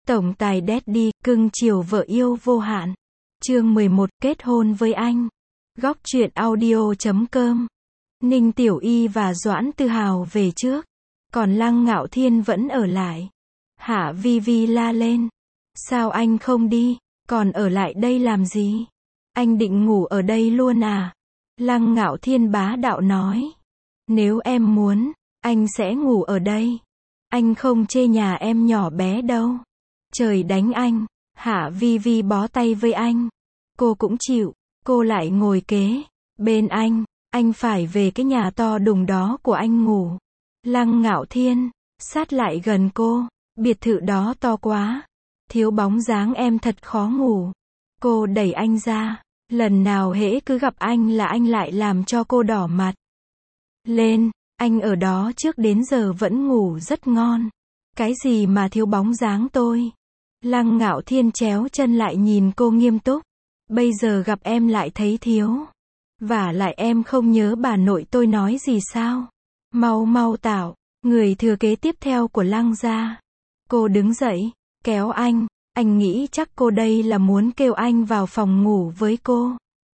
Tổng tài Daddy, cưng chiều vợ yêu vô hạn. Chương 11, kết hôn với anh. Góc truyện audio.com. Ninh Tiểu Y và Doãn Tư Hào về trước. Còn Lăng Ngạo Thiên vẫn ở lại. Hạ Vi Vi la lên. Sao anh không đi, còn ở lại đây làm gì? Anh định ngủ ở đây luôn à? Lăng Ngạo Thiên bá đạo nói. Nếu em muốn, anh sẽ ngủ ở đây. Anh không chê nhà em nhỏ bé đâu. Trời đánh anh. Hạ Vi Vi bó tay với anh. Cô cũng chịu. Cô lại ngồi kế bên anh phải về cái nhà to đùng đó của anh ngủ. Lăng Ngạo Thiên sát lại gần cô. Biệt thự đó to quá, thiếu bóng dáng em thật khó ngủ. Cô đẩy anh ra. Lần nào hễ cứ gặp anh là anh lại làm cho cô đỏ mặt lên. Anh ở đó trước đến giờ vẫn ngủ rất ngon. Cái gì mà thiếu bóng dáng tôi? Lăng Ngạo Thiên chéo chân lại nhìn cô nghiêm túc. Bây giờ gặp em lại thấy thiếu. Vả lại em không nhớ bà nội tôi nói gì sao? Mau mau tạo người thừa kế tiếp theo của Lăng gia. Cô đứng dậy, kéo anh nghĩ chắc cô đây là muốn kêu anh vào phòng ngủ với cô.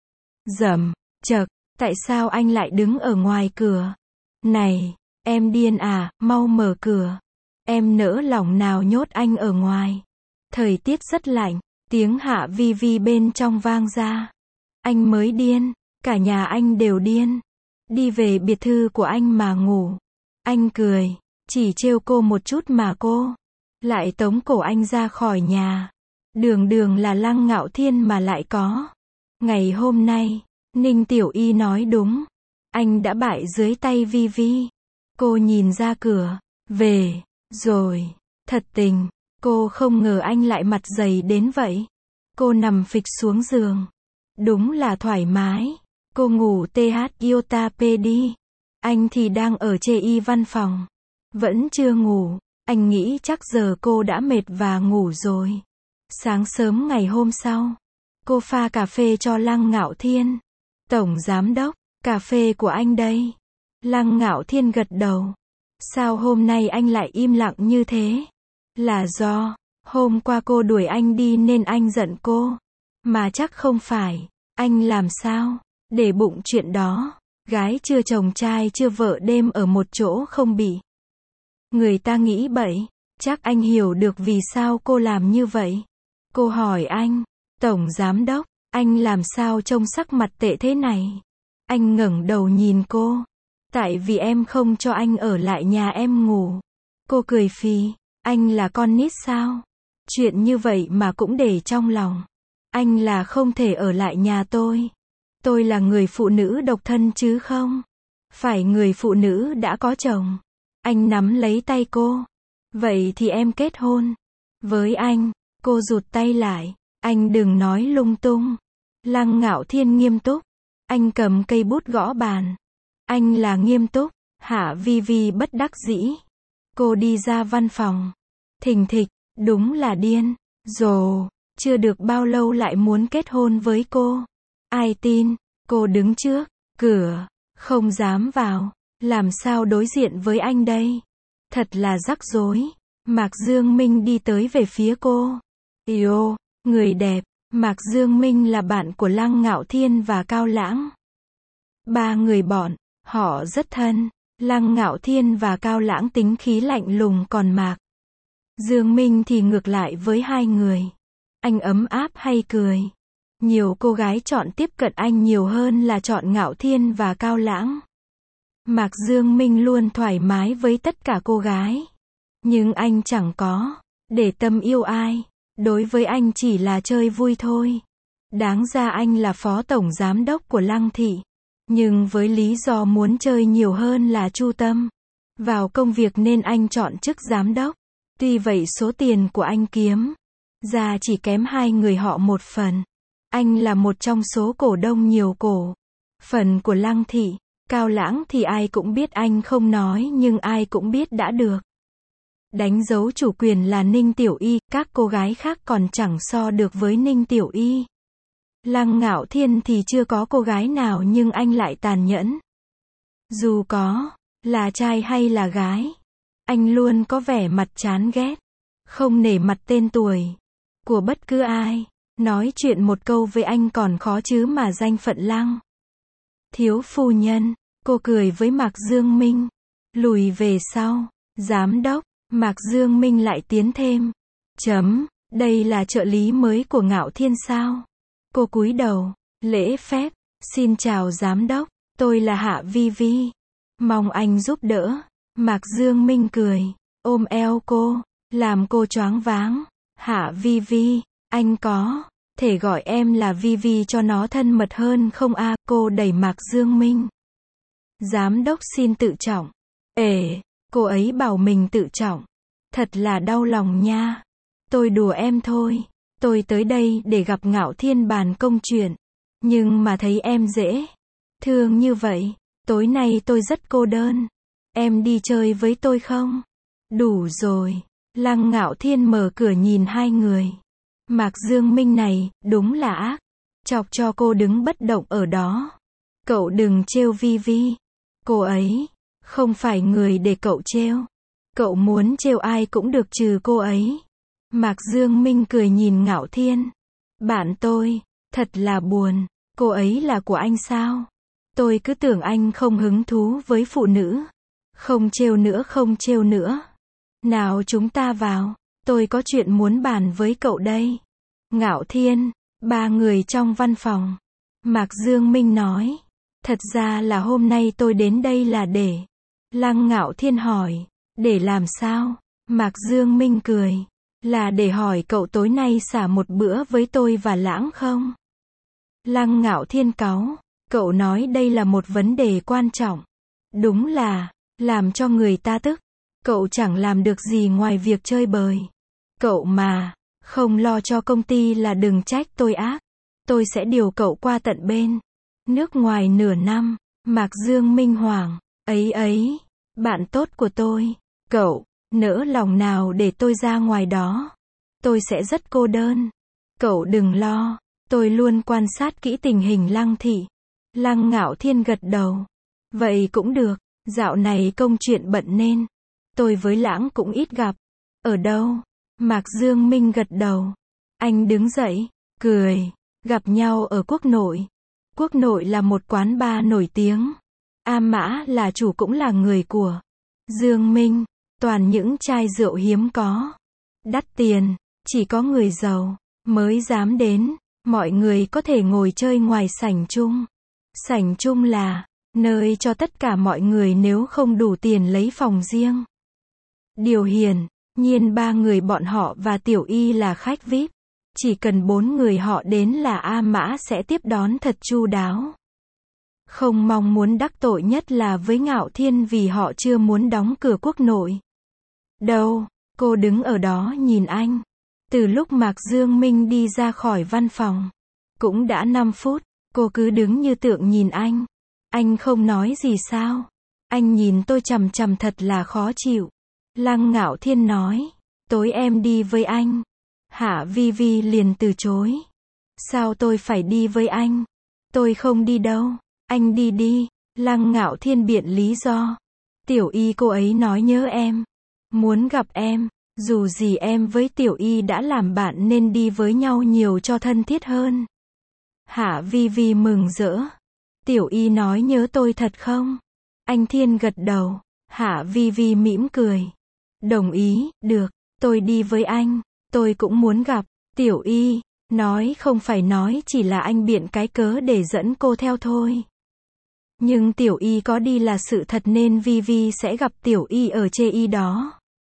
Dầm, chậc, tại sao anh lại đứng ở ngoài cửa? Này, em điên à, mau mở cửa. Em nỡ lòng nào nhốt anh ở ngoài. Thời tiết rất lạnh, tiếng Hạ Vi Vi bên trong vang ra. Anh mới điên, cả nhà anh đều điên. Đi về biệt thự của anh mà ngủ. Anh cười, chỉ trêu cô một chút mà cô lại tống cổ anh ra khỏi nhà. Đường là Lăng Ngạo Thiên mà lại có. Ngày hôm nay, Ninh Tiểu Y nói đúng. Anh đã bại dưới tay Vi Vi. Cô nhìn ra cửa. Về rồi. Thật tình, cô không ngờ anh lại mặt dày đến vậy. Cô nằm phịch xuống giường. Đúng là thoải mái. Cô ngủ TH Iota P đi. Anh thì đang ở chê y văn phòng. Vẫn chưa ngủ. Anh nghĩ chắc giờ cô đã mệt và ngủ rồi. Sáng sớm ngày hôm sau, cô pha cà phê cho Lăng Ngạo Thiên. Tổng giám đốc, cà phê của anh đây. Lăng Ngạo Thiên gật đầu. Sao hôm nay anh lại im lặng như thế? Là do hôm qua cô đuổi anh đi nên anh giận cô. Mà chắc không phải. Anh làm sao để bụng chuyện đó? Gái chưa chồng trai chưa vợ đêm ở một chỗ không bị người ta nghĩ bậy. Chắc anh hiểu được vì sao cô làm như vậy. Cô hỏi anh. Tổng giám đốc, anh làm sao trông sắc mặt tệ thế này? Anh ngẩng đầu nhìn cô. Tại vì em không cho anh ở lại nhà em ngủ. Cô cười phì. Anh là con nít sao? Chuyện như vậy mà cũng để trong lòng. Anh là không thể ở lại nhà tôi. Tôi là người phụ nữ độc thân chứ không phải người phụ nữ đã có chồng. Anh nắm lấy tay cô. Vậy thì em kết hôn với anh. Cô rụt tay lại. Anh đừng nói lung tung. Lăng Ngạo Thiên nghiêm túc. Anh cầm cây bút gõ bàn. Anh là nghiêm túc. Hạ Vi Vi bất đắc dĩ. Cô đi ra văn phòng. Thình thịch, đúng là điên. Rồ, chưa được bao lâu lại muốn kết hôn với cô. Ai tin? Cô đứng trước cửa, không dám vào. Làm sao đối diện với anh đây? Thật là rắc rối. Mạc Dương Minh đi tới về phía cô. Yêu, người đẹp. Mạc Dương Minh là bạn của Lăng Ngạo Thiên và Cao Lãng. Ba người bọn họ rất thân. Lăng Ngạo Thiên và Cao Lãng tính khí lạnh lùng, còn Mạc Dương Minh thì ngược lại với hai người. Anh ấm áp hay cười. Nhiều cô gái chọn tiếp cận anh nhiều hơn là chọn Ngạo Thiên và Cao Lãng. Mạc Dương Minh luôn thoải mái với tất cả cô gái. Nhưng anh chẳng có để tâm yêu ai. Đối với anh chỉ là chơi vui thôi. Đáng ra anh là phó tổng giám đốc của Lăng thị. Nhưng với lý do muốn chơi nhiều hơn là chu tâm vào công việc nên anh chọn chức giám đốc. Tuy vậy số tiền của anh kiếm ra chỉ kém hai người họ một phần. Anh là một trong số cổ đông nhiều cổ phần của Lăng thị. Cao Lãng thì ai cũng biết anh không nói nhưng ai cũng biết đã được đánh dấu chủ quyền là Ninh Tiểu Y. Các cô gái khác còn chẳng so được với Ninh Tiểu Y. Lăng Ngạo Thiên thì chưa có cô gái nào nhưng anh lại tàn nhẫn. Dù có là trai hay là gái, anh luôn có vẻ mặt chán ghét. không nể mặt tên tuổi của bất cứ ai. Nói chuyện một câu với anh còn khó chứ mà danh phận Lăng thiếu phu nhân. Cô cười với Mạc Dương Minh. Lùi về sau. Giám đốc. Mạc Dương Minh lại tiến thêm. Đây là trợ lý mới của Ngạo Thiên sao? Cô cúi đầu. Lễ phép. Xin chào giám đốc. Tôi là Hạ Vi Vi. Mong anh giúp đỡ. Mạc Dương Minh cười. Ôm eo cô. Làm cô choáng váng. Hạ Vi Vi. Anh có thể gọi em là Vi Vi cho nó thân mật hơn không a? Cô đẩy Mạc Dương Minh. Giám đốc xin tự trọng. Cô ấy bảo mình tự trọng. Thật là đau lòng nha. Tôi đùa em thôi. Tôi tới đây để gặp Ngạo Thiên bàn công chuyện. Nhưng mà thấy em dễ thương như vậy. Tối nay tôi rất cô đơn. Em đi chơi với tôi không? Đủ rồi. Lăng Ngạo Thiên mở cửa nhìn hai người. Mạc Dương Minh này, đúng là ác. Chọc cho cô đứng bất động ở đó. Cậu đừng trêu Vi Vi. Cô ấy không phải người để cậu trêu. Cậu muốn trêu ai cũng được trừ cô ấy. Mạc Dương Minh cười nhìn Ngạo Thiên. Bạn tôi, thật là buồn. Cô ấy là của anh sao? Tôi cứ tưởng anh không hứng thú với phụ nữ. Không trêu nữa, không trêu nữa. Nào chúng ta vào. Tôi có chuyện muốn bàn với cậu đây. Ngạo Thiên. Ba người trong văn phòng. Mạc Dương Minh nói. Thật ra là hôm nay tôi đến đây là để. Lăng Ngạo Thiên hỏi. Để làm sao? Mạc Dương Minh cười. Là để hỏi cậu tối nay xả một bữa với tôi và Lãng không? Lăng Ngạo Thiên cáu. Cậu nói đây là một vấn đề quan trọng. Đúng là, làm cho người ta tức. Cậu chẳng làm được gì ngoài việc chơi bời. Cậu mà, không lo cho công ty là đừng trách tôi ác. Tôi sẽ điều cậu qua tận bên nước ngoài nửa năm. Mạc Dương Minh hoảng. Ấy, bạn tốt của tôi. Cậu, nỡ lòng nào để tôi ra ngoài đó. Tôi sẽ rất cô đơn. Cậu đừng lo. Tôi luôn quan sát kỹ tình hình Lăng thị. Lăng Ngạo Thiên gật đầu. Vậy cũng được. Dạo này công chuyện bận nên tôi với Lãng cũng ít gặp. Ở đâu? Mạc Dương Minh gật đầu. Anh đứng dậy, cười. Gặp nhau ở Quốc Nội. Quốc Nội là một quán bar nổi tiếng. A Mã là chủ cũng là người của Dương Minh. Toàn những chai rượu hiếm có. Đắt tiền. Chỉ có người giàu mới dám đến. Mọi người có thể ngồi chơi ngoài sảnh chung. Sảnh chung là nơi cho tất cả mọi người nếu không đủ tiền lấy phòng riêng. Điều hiển nhiên ba người bọn họ và Tiểu Y là khách VIP. Chỉ cần 4 người họ đến là A Mã sẽ tiếp đón thật chu đáo. Không mong muốn đắc tội nhất là với Ngạo Thiên vì họ chưa muốn đóng cửa Quốc Nội. Đâu, cô đứng ở đó nhìn anh. Từ lúc Mạc Dương Minh đi ra khỏi văn phòng, cũng đã 5 phút, cô cứ đứng như tượng nhìn anh. Anh không nói gì sao? Anh nhìn tôi chằm chằm thật là khó chịu. Lăng Ngạo Thiên nói, tối em đi với anh. Hạ Vi Vi liền từ chối. Sao tôi phải đi với anh? Tôi không đi đâu. Anh đi đi. Lăng Ngạo Thiên biện lý do. Tiểu Y cô ấy nói nhớ em. Muốn gặp em. Dù gì em với Tiểu Y đã làm bạn nên đi với nhau nhiều cho thân thiết hơn. Hạ Vi Vi mừng rỡ. Tiểu Y nói nhớ tôi thật không? Anh Thiên gật đầu. Hạ Vi Vi mỉm cười. Đồng ý, được, tôi đi với anh. Tôi cũng muốn gặp. Tiểu Y nói không phải nói chỉ là anh biện cái cớ để dẫn cô theo thôi. Nhưng Tiểu Y có đi là sự thật nên Vi Vi sẽ gặp Tiểu Y ở chê y đó.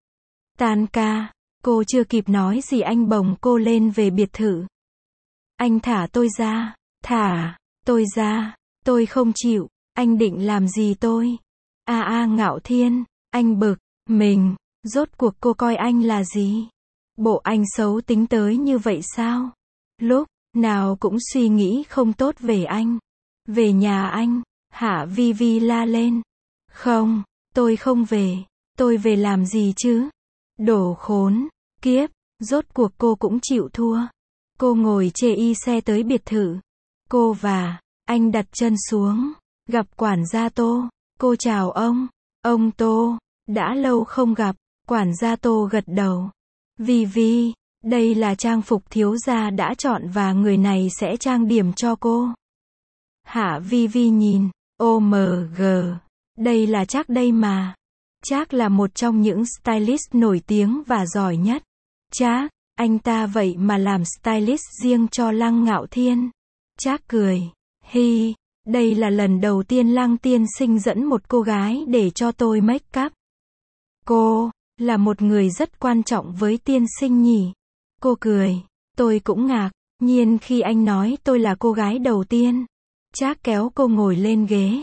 Tan ca, cô chưa kịp nói gì anh bồng cô lên về biệt thự. Anh thả tôi ra. Thả tôi ra. Tôi không chịu. Anh định làm gì tôi? Ngạo Thiên. Anh bực mình. Rốt cuộc cô coi anh là gì? Bộ anh xấu tính tới như vậy sao? Lúc nào cũng suy nghĩ không tốt về anh. Về nhà anh. Hạ Vi Vi la lên. Không, tôi không về. Tôi về làm gì chứ? Đồ khốn, kiếp, rốt cuộc cô cũng chịu thua. Cô ngồi chê y xe tới biệt thự. Cô và anh đặt chân xuống, gặp quản gia Tô. Cô chào ông Tô, đã lâu không gặp. Quản gia Tô gật đầu. Vi, đây là trang phục thiếu gia đã chọn và người này sẽ trang điểm cho cô. Hạ Vi nhìn, OMG, đây là Trác đây mà. Trác là một trong những stylist nổi tiếng và giỏi nhất. Trác, anh ta vậy mà làm stylist riêng cho Lăng Ngạo Thiên. Trác cười, hi, đây là lần đầu tiên Lăng tiên sinh dẫn một cô gái để cho tôi make up. Cô, là một người rất quan trọng với tiên sinh nhỉ? Cô cười, tôi cũng ngạc nhiên khi anh nói tôi là cô gái đầu tiên. Trác kéo cô ngồi lên ghế.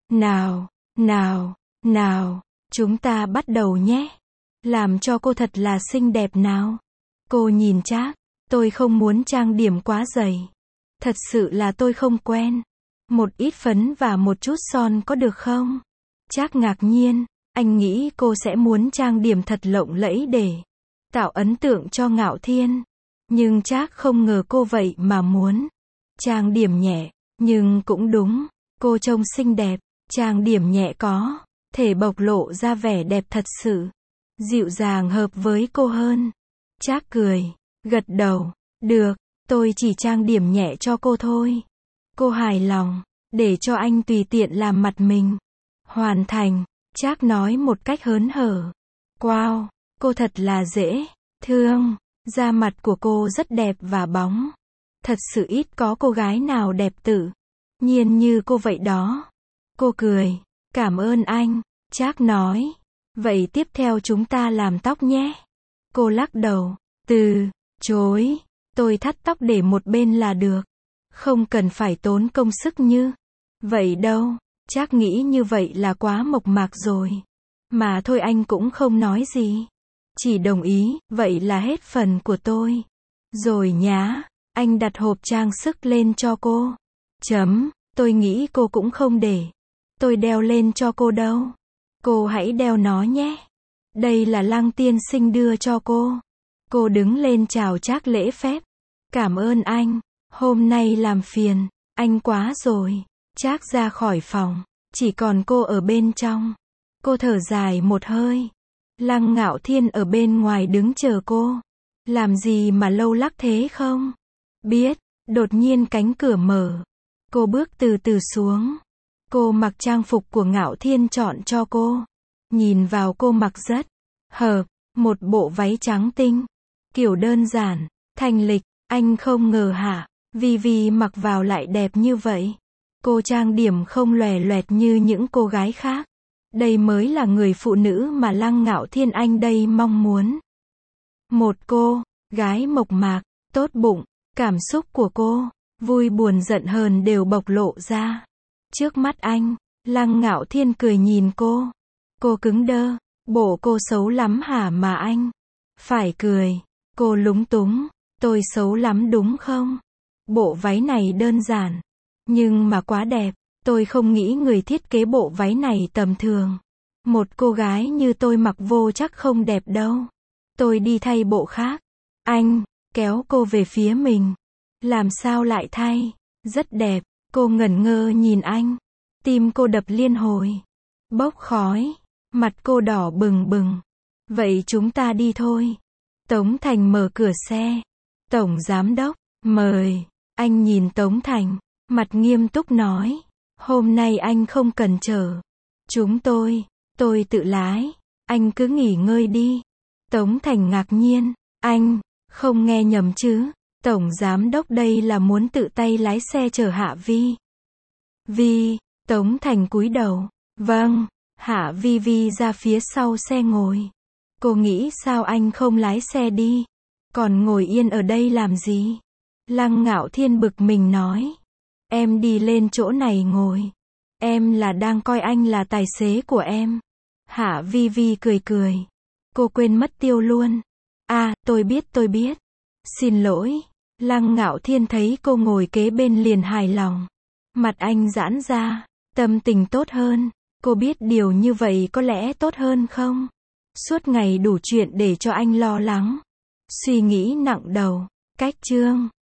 Nào, chúng ta bắt đầu nhé. Làm cho cô thật là xinh đẹp nào. Cô nhìn Trác, tôi không muốn trang điểm quá dày. Thật sự là tôi không quen. Một ít phấn và một chút son có được không? Trác ngạc nhiên, anh nghĩ cô sẽ muốn trang điểm thật lộng lẫy để tạo ấn tượng cho Ngạo Thiên. Nhưng Trác không ngờ cô vậy mà muốn trang điểm nhẹ, nhưng cũng đúng, cô trông xinh đẹp, trang điểm nhẹ có thể bộc lộ ra vẻ đẹp thật sự, dịu dàng hợp với cô hơn. Trác cười, gật đầu, được, tôi chỉ trang điểm nhẹ cho cô thôi. Cô hài lòng, để cho anh tùy tiện làm mặt mình. Hoàn thành, Trác nói một cách hớn hở. Wow, cô thật là dễ thương, da mặt của cô rất đẹp và bóng. Thật sự ít có cô gái nào đẹp tự nhiên như cô vậy đó. Cô cười, cảm ơn anh. Trác nói, vậy tiếp theo chúng ta làm tóc nhé. Cô lắc đầu, từ chối, tôi thắt tóc để một bên là được. Không cần phải tốn công sức như vậy đâu. Trác nghĩ như vậy là quá mộc mạc rồi. Mà thôi anh cũng không nói gì. Chỉ đồng ý, vậy là hết phần của tôi. Rồi nhá, anh đặt hộp trang sức lên cho cô. Tôi nghĩ cô cũng không để tôi đeo lên cho cô đâu. Cô hãy đeo nó nhé. Đây là Lăng tiên sinh đưa cho cô. Cô đứng lên chào Trác lễ phép. Cảm ơn anh, hôm nay làm phiền anh quá rồi. Trác ra khỏi phòng, chỉ còn cô ở bên trong. Cô thở dài một hơi. Lăng Ngạo Thiên ở bên ngoài đứng chờ cô. Làm gì mà lâu lắc thế không? Biết, đột nhiên cánh cửa mở. Cô bước từ từ xuống. Cô mặc trang phục của Ngạo Thiên chọn cho cô. Nhìn vào cô mặc rất hợp, một bộ váy trắng tinh, kiểu đơn giản, thanh lịch. Anh không ngờ hả, Vi mặc vào lại đẹp như vậy. Cô trang điểm không lòe loẹt như những cô gái khác. Đây mới là người phụ nữ mà Lăng Ngạo Thiên anh đây mong muốn. Một cô gái mộc mạc, tốt bụng, cảm xúc của cô, vui buồn giận hờn đều bộc lộ ra. Trước mắt anh, Lăng Ngạo Thiên cười nhìn cô. Cô cứng đơ, bộ cô xấu lắm hả mà anh? Phải cười. Cô lúng túng, tôi xấu lắm đúng không? Bộ váy này đơn giản, nhưng mà quá đẹp. Tôi không nghĩ người thiết kế bộ váy này tầm thường. Một cô gái như tôi mặc vô chắc không đẹp đâu. Tôi đi thay bộ khác. Anh kéo cô về phía mình. Làm sao lại thay? Rất đẹp. Cô ngẩn ngơ nhìn anh. Tim cô đập liên hồi. Bốc khói. Mặt cô đỏ bừng bừng. Vậy chúng ta đi thôi. Tống Thành mở cửa xe. Tổng giám đốc, mời. Anh nhìn Tống Thành, mặt nghiêm túc nói. Hôm nay anh không cần chở chúng tôi tự lái. Anh cứ nghỉ ngơi đi. Tống Thành ngạc nhiên. Anh không nghe nhầm chứ? Tổng giám đốc đây là muốn tự tay lái xe chở Hạ Vi. Tống Thành cúi đầu. Vâng. Hạ Vi ra phía sau xe ngồi. Cô nghĩ sao anh không lái xe đi? Còn ngồi yên ở đây làm gì? Lăng Ngạo Thiên bực mình nói. Em đi lên chỗ này ngồi. Em là đang coi anh là tài xế của em. Hạ Vi cười. Cô quên mất tiêu luôn. À, tôi biết. Xin lỗi. Lăng Ngạo Thiên thấy cô ngồi kế bên liền hài lòng. Mặt anh giãn ra, tâm tình tốt hơn. Cô biết điều như vậy có lẽ tốt hơn không? Suốt ngày đủ chuyện để cho anh lo lắng. Suy nghĩ nặng đầu. Cách chương